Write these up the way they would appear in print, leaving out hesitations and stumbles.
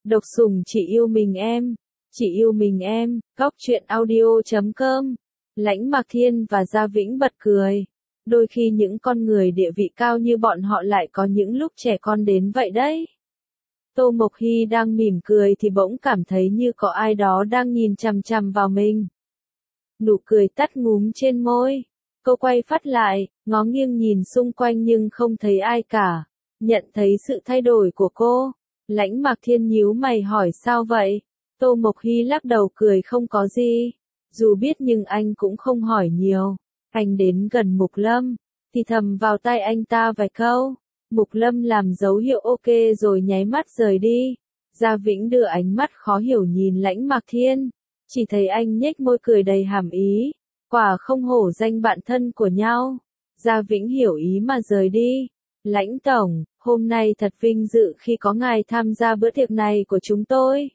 Độc sủng chỉ yêu mình em. Chỉ yêu mình em. Góc truyện audio.com. Lãnh Mạc Thiên và Gia Vĩnh bật cười. Đôi khi những con người địa vị cao như bọn họ lại có những lúc trẻ con đến vậy đấy. Tô Mộc Hy đang mỉm cười thì bỗng cảm thấy như có ai đó đang nhìn chằm chằm vào mình. Nụ cười tắt ngúm trên môi. Cô quay phát lại, ngó nghiêng nhìn xung quanh nhưng không thấy ai cả. Nhận thấy sự thay đổi của cô, Lãnh Mạc Thiên nhíu mày hỏi sao vậy? Tô Mộc Hy lắc đầu cười không có gì. Dù biết nhưng anh cũng không hỏi nhiều. Anh đến gần Mục Lâm, thì thầm vào tai anh ta vài câu. Mục Lâm làm dấu hiệu ok rồi nháy mắt rời đi. Gia Vĩnh đưa ánh mắt khó hiểu nhìn Lãnh Mạc Thiên. Chỉ thấy anh nhếch môi cười đầy hàm ý. Quả không hổ danh bạn thân của nhau. Gia Vĩnh hiểu ý mà rời đi. Lãnh Tổng, hôm nay thật vinh dự khi có ngài tham gia bữa tiệc này của chúng tôi.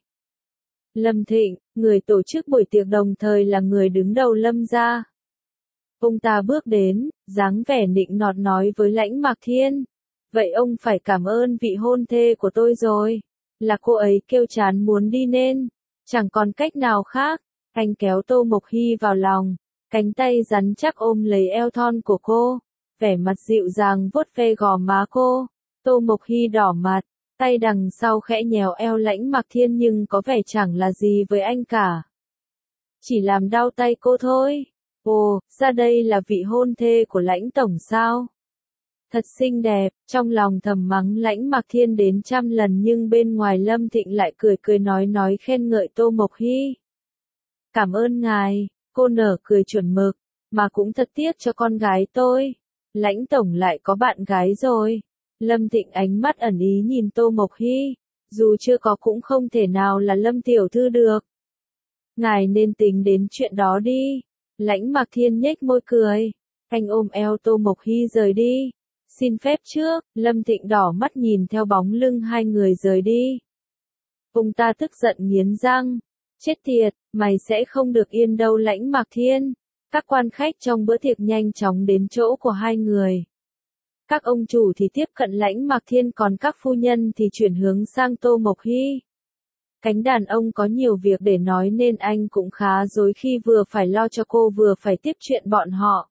Lâm Thịnh, người tổ chức buổi tiệc đồng thời là người đứng đầu Lâm gia. Ông ta bước đến, dáng vẻ nịnh nọt nói với Lãnh Mạc Thiên. Vậy ông phải cảm ơn vị hôn thê của tôi rồi. Là cô ấy kêu chán muốn đi nên. Chẳng còn cách nào khác. Anh kéo Tô Mộc Hy vào lòng. Cánh tay rắn chắc ôm lấy eo thon của cô. Vẻ mặt dịu dàng vuốt ve gò má cô. Tô Mộc Hy đỏ mặt. Tay đằng sau khẽ nhéo eo Lãnh Mạc Thiên nhưng có vẻ chẳng là gì với anh cả. Chỉ làm đau tay cô thôi. Ồ, ra đây là vị hôn thê của Lãnh Tổng sao? Thật xinh đẹp, trong lòng thầm mắng Lãnh Mạc Thiên đến trăm lần nhưng bên ngoài Lâm Thịnh lại cười cười nói khen ngợi Tô Mộc Hy. Cảm ơn ngài, cô nở cười chuẩn mực, mà cũng thật tiếc cho con gái tôi. Lãnh Tổng lại có bạn gái rồi. Lâm Thịnh ánh mắt ẩn ý nhìn Tô Mộc Hy, dù chưa có cũng không thể nào là Lâm Tiểu Thư được. Ngài nên tính đến chuyện đó đi. Lãnh Mạc Thiên nhếch môi cười, anh ôm eo Tô Mộc Hy rời đi. Xin phép trước, Lâm Thịnh đỏ mắt nhìn theo bóng lưng hai người rời đi. Ông ta tức giận nghiến răng, chết tiệt, mày sẽ không được yên đâu Lãnh Mạc Thiên. Các quan khách trong bữa tiệc nhanh chóng đến chỗ của hai người. Các ông chủ thì tiếp cận Lãnh Mạc Thiên còn các phu nhân thì chuyển hướng sang Tô Mộc Hy. Cánh đàn ông có nhiều việc để nói nên anh cũng khá rối khi vừa phải lo cho cô vừa phải tiếp chuyện bọn họ.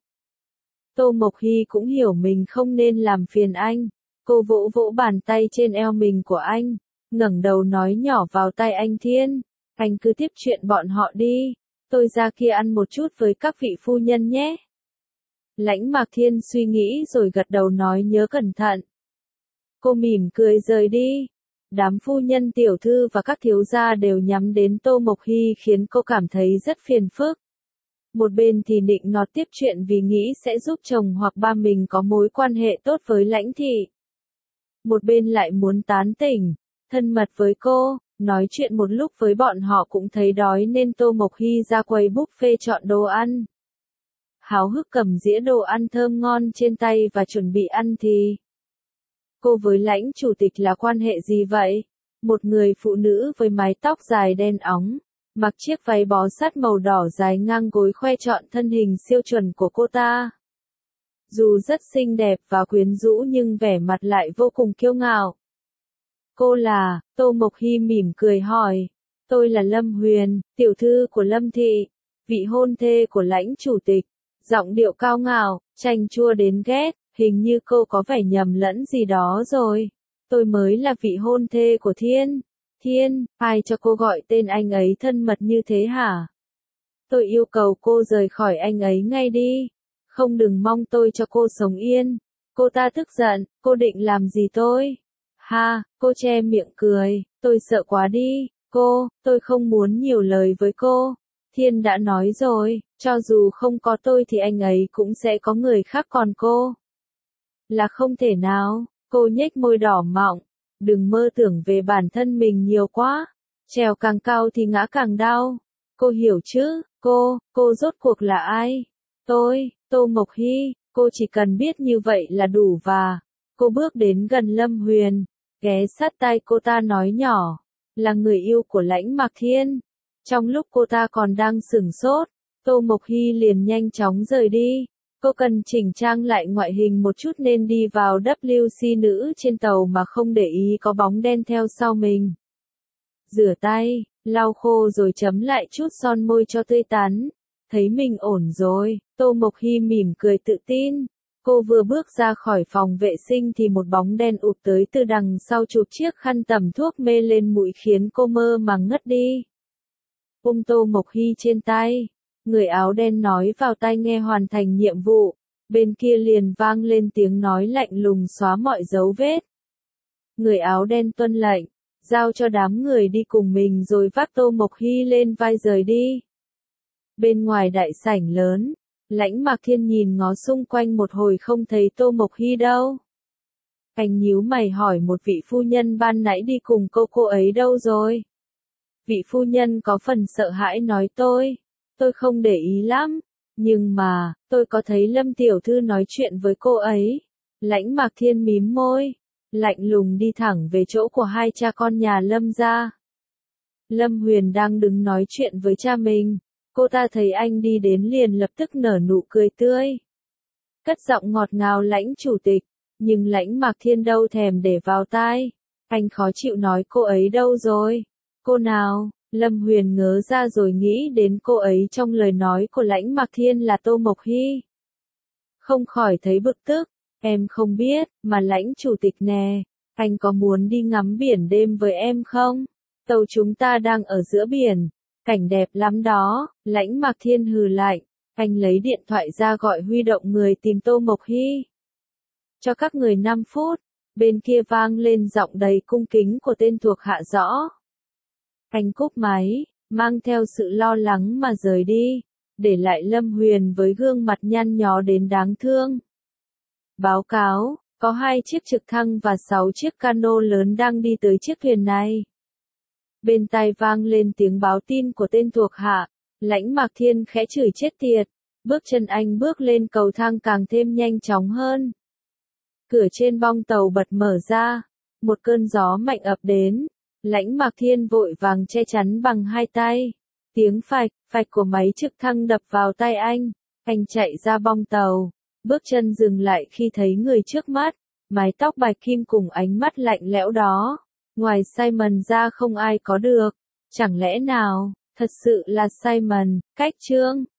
Tô Mộc Hy cũng hiểu mình không nên làm phiền anh. Cô vỗ vỗ bàn tay trên eo mình của anh, ngẩng đầu nói nhỏ vào tai anh Thiên. Anh cứ tiếp chuyện bọn họ đi. Tôi ra kia ăn một chút với các vị phu nhân nhé. Lãnh Mạc Thiên suy nghĩ rồi gật đầu nói nhớ cẩn thận. Cô mỉm cười rời đi. Đám phu nhân tiểu thư và các thiếu gia đều nhắm đến Tô Mộc Hy khiến cô cảm thấy rất phiền phức. Một bên thì nịnh nọt tiếp chuyện vì nghĩ sẽ giúp chồng hoặc ba mình có mối quan hệ tốt với Lãnh thị. Một bên lại muốn tán tỉnh, thân mật với cô, nói chuyện một lúc với bọn họ cũng thấy đói nên Tô Mộc Hy ra quầy buffet chọn đồ ăn. Háo hức cầm dĩa đồ ăn thơm ngon trên tay và chuẩn bị ăn thì. Cô với Lãnh chủ tịch là quan hệ gì vậy? Một người phụ nữ với mái tóc dài đen óng, mặc chiếc váy bó sát màu đỏ dài ngang gối khoe trọn thân hình siêu chuẩn của cô ta. Dù rất xinh đẹp và quyến rũ nhưng vẻ mặt lại vô cùng kiêu ngạo. Cô là, Tô Mộc Hy mỉm cười hỏi. Tôi là Lâm Huyền, tiểu thư của Lâm thị, vị hôn thê của Lãnh chủ tịch. Giọng điệu cao ngạo, chanh chua đến ghét, hình như cô có vẻ nhầm lẫn gì đó rồi. Tôi mới là vị hôn thê của Thiên. Thiên, ai cho cô gọi tên anh ấy thân mật như thế hả? Tôi yêu cầu cô rời khỏi anh ấy ngay đi. Không đừng mong tôi cho cô sống yên. Cô ta tức giận, cô định làm gì tôi? Ha, cô che miệng cười, tôi sợ quá đi. Tôi không muốn nhiều lời với cô. Thiên đã nói rồi, cho dù không có tôi thì anh ấy cũng sẽ có người khác còn cô. Là không thể nào, cô nhếch môi đỏ mọng. Đừng mơ tưởng về bản thân mình nhiều quá. Trèo càng cao thì ngã càng đau. Cô hiểu chứ, cô rốt cuộc là ai? Tôi, Tô Mộc Hy, cô chỉ cần biết như vậy là đủ và. Cô bước đến gần Lâm Huyền, ghé sát tai cô ta nói nhỏ. Là người yêu của Lãnh Mạc Thiên. Trong lúc cô ta còn đang sửng sốt, Tô Mộc Hy liền nhanh chóng rời đi. Cô cần chỉnh trang lại ngoại hình một chút nên đi vào WC nữ trên tàu mà không để ý có bóng đen theo sau mình. rửa tay, lau khô rồi chấm lại chút son môi cho tươi tắn. Thấy mình ổn rồi, Tô Mộc Hy mỉm cười tự tin. Cô vừa bước ra khỏi phòng vệ sinh thì một bóng đen ụp tới từ đằng sau chụp chiếc khăn tẩm thuốc mê lên mũi khiến cô mơ màng ngất đi. Ôm Tô Mộc Hy trên tay, người áo đen nói vào tai nghe hoàn thành nhiệm vụ, bên kia liền vang lên tiếng nói lạnh lùng xóa mọi dấu vết. Người áo đen tuân lệnh, giao cho đám người đi cùng mình rồi vác Tô Mộc Hy lên vai rời đi. Bên ngoài đại sảnh lớn, Lãnh Mạc Thiên nhìn ngó xung quanh một hồi không thấy Tô Mộc Hy đâu. Anh nhíu mày hỏi một vị phu nhân ban nãy đi cùng cô ấy đâu rồi? Vị phu nhân có phần sợ hãi nói tôi không để ý lắm, nhưng mà, tôi có thấy Lâm tiểu thư nói chuyện với cô ấy. Lãnh Mạc Thiên mím môi, lạnh lùng đi thẳng về chỗ của hai cha con nhà Lâm gia. Lâm Huyền đang đứng nói chuyện với cha mình. Cô ta thấy anh đi đến liền lập tức nở nụ cười tươi. Cất giọng ngọt ngào Lãnh chủ tịch, nhưng Lãnh Mạc Thiên đâu thèm để vào tai. Anh khó chịu nói cô ấy đâu rồi? Cô nào? Lâm Huyền ngớ ra rồi nghĩ đến cô ấy trong lời nói của Lãnh Mạc Thiên là Tô Mộc Hy. Không khỏi thấy bực tức, em không biết, mà Lãnh chủ tịch nè, anh có muốn đi ngắm biển đêm với em không? Tàu chúng ta đang ở giữa biển. Cảnh đẹp lắm đó, Lãnh Mạc Thiên hừ lạnh, anh lấy điện thoại ra gọi huy động người tìm Tô Mộc Hy. Cho các người 5 phút, bên kia vang lên giọng đầy cung kính của tên thuộc hạ rõ. Anh cúp máy, mang theo sự lo lắng mà rời đi, để lại Lâm Huyền với gương mặt nhăn nhó đến đáng thương. Báo cáo, có 2 chiếc trực thăng và 6 chiếc cano lớn đang đi tới chiếc thuyền này. Bên tai vang lên tiếng báo tin của tên thuộc hạ, Lãnh Mạc Thiên khẽ chửi chết tiệt, bước chân anh bước lên cầu thang càng thêm nhanh chóng hơn. Cửa trên bong tàu bật mở ra, một cơn gió mạnh ập đến, Lãnh Mạc Thiên vội vàng che chắn bằng 2 tay. Tiếng phạch, phạch của máy trực thăng đập vào tai anh chạy ra bong tàu, bước chân dừng lại khi thấy người trước mắt, mái tóc bạch kim cùng ánh mắt lạnh lẽo đó. Ngoài Simon ra không ai có được. Chẳng lẽ nào, thật sự là Simon, cách chương.